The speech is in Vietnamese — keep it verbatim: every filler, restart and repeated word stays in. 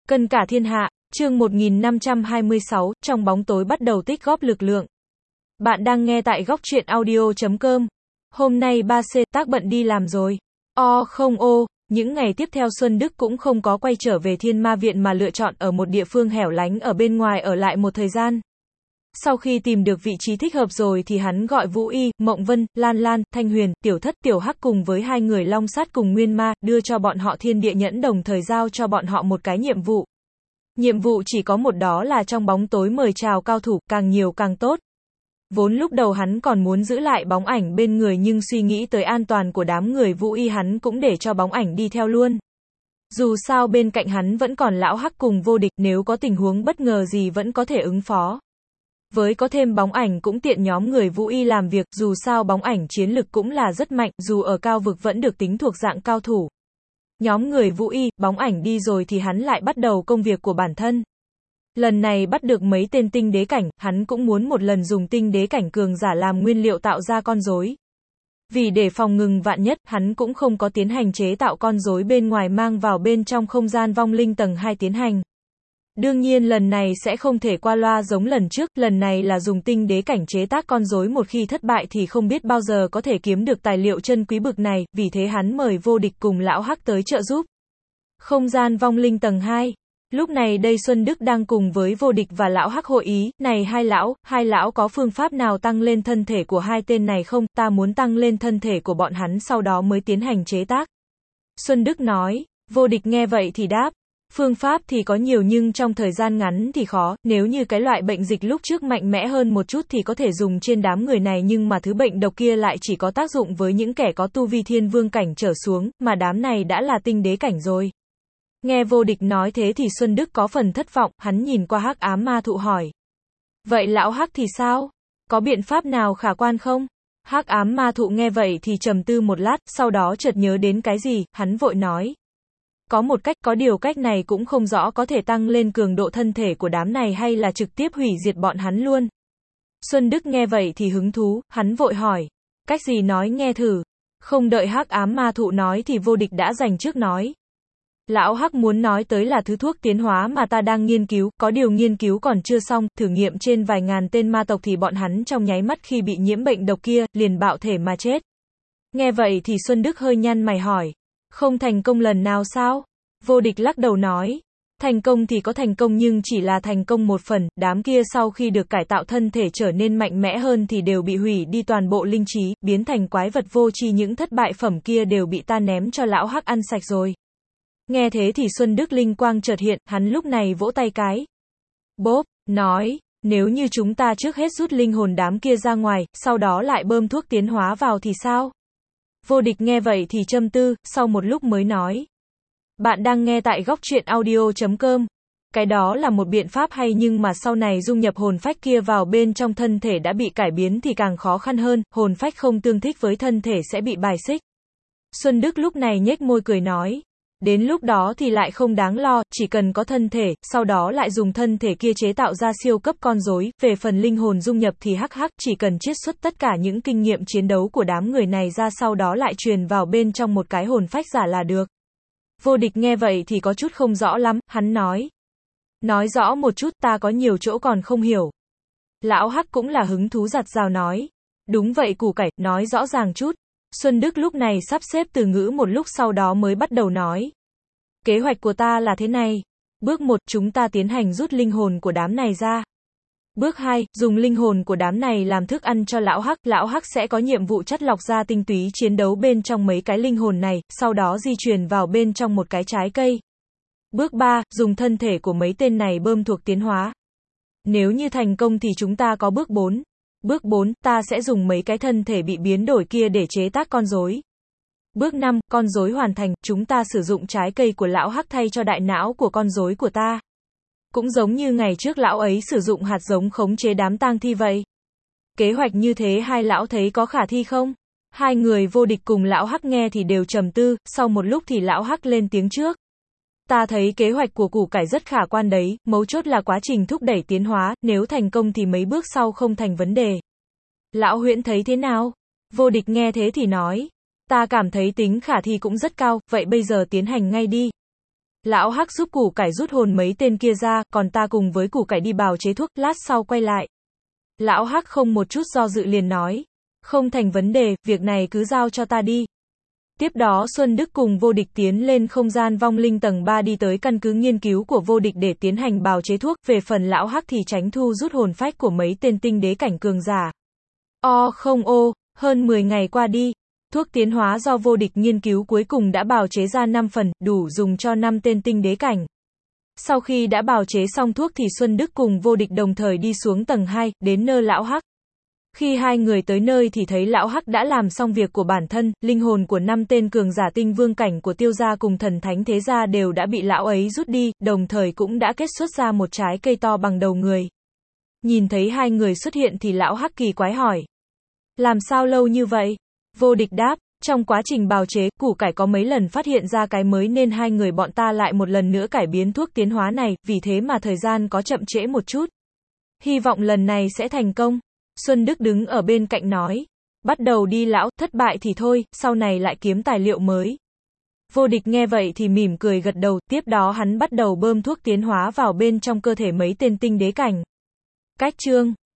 Cân cả thiên hạ, chương một nghìn năm trăm hai mươi sáu, trong bóng tối bắt đầu tích góp lực lượng. Bạn đang nghe tại góc truyện audio chấm com. Hôm nay ba C tác bận đi làm rồi. O không ô, những ngày tiếp theo Xuân Đức cũng không có quay trở về Thiên Ma Viện mà lựa chọn ở một địa phương hẻo lánh ở bên ngoài ở lại một thời gian. Sau khi tìm được vị trí thích hợp rồi thì hắn gọi Vũ Y, Mộng Vân, Lan Lan, Thanh Huyền, Tiểu Thất, Tiểu Hắc cùng với hai người Long Sát cùng Nguyên Ma, đưa cho bọn họ thiên địa nhẫn đồng thời giao cho bọn họ một cái nhiệm vụ. Nhiệm vụ chỉ có một, đó là trong bóng tối mời chào cao thủ, càng nhiều càng tốt. Vốn lúc đầu hắn còn muốn giữ lại bóng ảnh bên người nhưng suy nghĩ tới an toàn của đám người Vũ Y hắn cũng để cho bóng ảnh đi theo luôn. Dù sao bên cạnh hắn vẫn còn Lão Hắc cùng Vô Địch, nếu có tình huống bất ngờ gì vẫn có thể ứng phó. Với có thêm bóng ảnh cũng tiện nhóm người Vũ Y làm việc, dù sao bóng ảnh chiến lực cũng là rất mạnh, dù ở cao vực vẫn được tính thuộc dạng cao thủ. Nhóm người Vũ Y, bóng ảnh đi rồi thì hắn lại bắt đầu công việc của bản thân. Lần này bắt được mấy tên tinh đế cảnh, hắn cũng muốn một lần dùng tinh đế cảnh cường giả làm nguyên liệu tạo ra con rối. Vì để phòng ngừng vạn nhất, hắn cũng không có tiến hành chế tạo con rối bên ngoài mang vào bên trong không gian vong linh tầng hai tiến hành. Đương nhiên lần này sẽ không thể qua loa giống lần trước, lần này là dùng tinh đế cảnh chế tác con rối, một khi thất bại thì không biết bao giờ có thể kiếm được tài liệu chân quý bực này, vì thế hắn mời Vô Địch cùng Lão Hắc tới trợ giúp. Không gian vong linh tầng hai. Lúc này đây Xuân Đức đang cùng với Vô Địch và Lão Hắc hội ý, này hai lão, hai lão có phương pháp nào tăng lên thân thể của hai tên này không, ta muốn tăng lên thân thể của bọn hắn sau đó mới tiến hành chế tác. Xuân Đức nói, Vô Địch nghe vậy thì đáp. Phương pháp thì có nhiều nhưng trong thời gian ngắn thì khó, nếu như cái loại bệnh dịch lúc trước mạnh mẽ hơn một chút thì có thể dùng trên đám người này nhưng mà thứ bệnh độc kia lại chỉ có tác dụng với những kẻ có tu vi thiên vương cảnh trở xuống, mà đám này đã là tinh đế cảnh rồi. Nghe Vô Địch nói thế thì Xuân Đức có phần thất vọng, hắn nhìn qua Hắc Ám Ma Thụ hỏi. Vậy Lão Hắc thì sao? Có biện pháp nào khả quan không? Hắc Ám Ma Thụ nghe vậy thì trầm tư một lát, sau đó chợt nhớ đến cái gì, hắn vội nói. Có một cách, có điều cách này cũng không rõ có thể tăng lên cường độ thân thể của đám này hay là trực tiếp hủy diệt bọn hắn luôn. Xuân Đức nghe vậy thì hứng thú, hắn vội hỏi. Cách gì nói nghe thử. Không đợi Hắc Ám Ma Thụ nói thì Vô Địch đã giành trước nói. Lão Hắc muốn nói tới là thứ thuốc tiến hóa mà ta đang nghiên cứu, có điều nghiên cứu còn chưa xong, thử nghiệm trên vài ngàn tên ma tộc thì bọn hắn trong nháy mắt khi bị nhiễm bệnh độc kia, liền bạo thể mà chết. Nghe vậy thì Xuân Đức hơi nhăn mày hỏi. Không thành công lần nào sao? Vô Địch lắc đầu nói. Thành công thì có thành công nhưng chỉ là thành công một phần, đám kia sau khi được cải tạo thân thể trở nên mạnh mẽ hơn thì đều bị hủy đi toàn bộ linh trí, biến thành quái vật vô tri, những thất bại phẩm kia đều bị ta ném cho Lão Hắc ăn sạch rồi. Nghe thế thì Xuân Đức linh quang chợt hiện, hắn lúc này vỗ tay cái. Bốp, nói, nếu như chúng ta trước hết rút linh hồn đám kia ra ngoài, sau đó lại bơm thuốc tiến hóa vào thì sao? Vô Địch nghe vậy thì châm tư, sau một lúc mới nói. Bạn đang nghe tại góc truyện audio chấm com. Cái đó là một biện pháp hay nhưng mà sau này dung nhập hồn phách kia vào bên trong thân thể đã bị cải biến thì càng khó khăn hơn, hồn phách không tương thích với thân thể sẽ bị bài xích. Xuân Đức lúc này nhếch môi cười nói. Đến lúc đó thì lại không đáng lo, chỉ cần có thân thể, sau đó lại dùng thân thể kia chế tạo ra siêu cấp con rối, về phần linh hồn dung nhập thì hắc hắc, chỉ cần chiết xuất tất cả những kinh nghiệm chiến đấu của đám người này ra sau đó lại truyền vào bên trong một cái hồn phách giả là được. Vô Địch nghe vậy thì có chút không rõ lắm, hắn nói. Nói rõ một chút, ta có nhiều chỗ còn không hiểu. Lão Hắc cũng là hứng thú giặt rào nói. Đúng vậy củ cải, nói rõ ràng chút. Xuân Đức lúc này sắp xếp từ ngữ một lúc sau đó mới bắt đầu nói. Kế hoạch của ta là thế này. Bước một, chúng ta tiến hành rút linh hồn của đám này ra. Bước hai, dùng linh hồn của đám này làm thức ăn cho Lão Hắc, Lão Hắc sẽ có nhiệm vụ chắt lọc ra tinh túy chiến đấu bên trong mấy cái linh hồn này, sau đó di truyền vào bên trong một cái trái cây. Bước ba, dùng thân thể của mấy tên này bơm thuộc tiến hóa. Nếu như thành công thì chúng ta có bước bốn. Bước bốn, ta sẽ dùng mấy cái thân thể bị biến đổi kia để chế tác con rối. Bước năm, con rối hoàn thành, chúng ta sử dụng trái cây của Lão Hắc thay cho đại não của con rối của ta. Cũng giống như ngày trước lão ấy sử dụng hạt giống khống chế đám tang thi vậy. Kế hoạch như thế hai lão thấy có khả thi không? Hai người Vô Địch cùng Lão Hắc nghe thì đều trầm tư, sau một lúc thì Lão Hắc lên tiếng trước. Ta thấy kế hoạch của củ cải rất khả quan đấy, mấu chốt là quá trình thúc đẩy tiến hóa, nếu thành công thì mấy bước sau không thành vấn đề. Lão Huyễn thấy thế nào? Vô Địch nghe thế thì nói. Ta cảm thấy tính khả thi cũng rất cao, vậy bây giờ tiến hành ngay đi. Lão Hắc giúp củ cải rút hồn mấy tên kia ra, còn ta cùng với củ cải đi bào chế thuốc, lát sau quay lại. Lão Hắc không một chút do dự liền nói. Không thành vấn đề, việc này cứ giao cho ta đi. Tiếp đó Xuân Đức cùng Vô Địch tiến lên không gian vong linh tầng ba đi tới căn cứ nghiên cứu của Vô Địch để tiến hành bào chế thuốc, về phần Lão Hắc thì tránh thu rút hồn phách của mấy tên tinh đế cảnh cường giả. O không ô, hơn mười ngày qua đi, thuốc tiến hóa do Vô Địch nghiên cứu cuối cùng đã bào chế ra năm phần, đủ dùng cho năm tên tinh đế cảnh. Sau khi đã bào chế xong thuốc thì Xuân Đức cùng Vô Địch đồng thời đi xuống tầng hai, đến nơi Lão Hắc. Khi hai người tới nơi thì thấy Lão Hắc đã làm xong việc của bản thân, linh hồn của năm tên cường giả tinh vương cảnh của Tiêu gia cùng thần thánh thế gia đều đã bị lão ấy rút đi, đồng thời cũng đã kết xuất ra một trái cây to bằng đầu người. Nhìn thấy hai người xuất hiện thì Lão Hắc kỳ quái hỏi. Làm sao lâu như vậy? Vô Địch đáp, trong quá trình bào chế, củ cải có mấy lần phát hiện ra cái mới nên hai người bọn ta lại một lần nữa cải biến thuốc tiến hóa này, vì thế mà thời gian có chậm trễ một chút. Hy vọng lần này sẽ thành công. Xuân Đức đứng ở bên cạnh nói. Bắt đầu đi lão, thất bại thì thôi, sau này lại kiếm tài liệu mới. Vô Địch nghe vậy thì mỉm cười gật đầu, tiếp đó hắn bắt đầu bơm thuốc tiến hóa vào bên trong cơ thể mấy tên tinh đế cảnh. Cách chương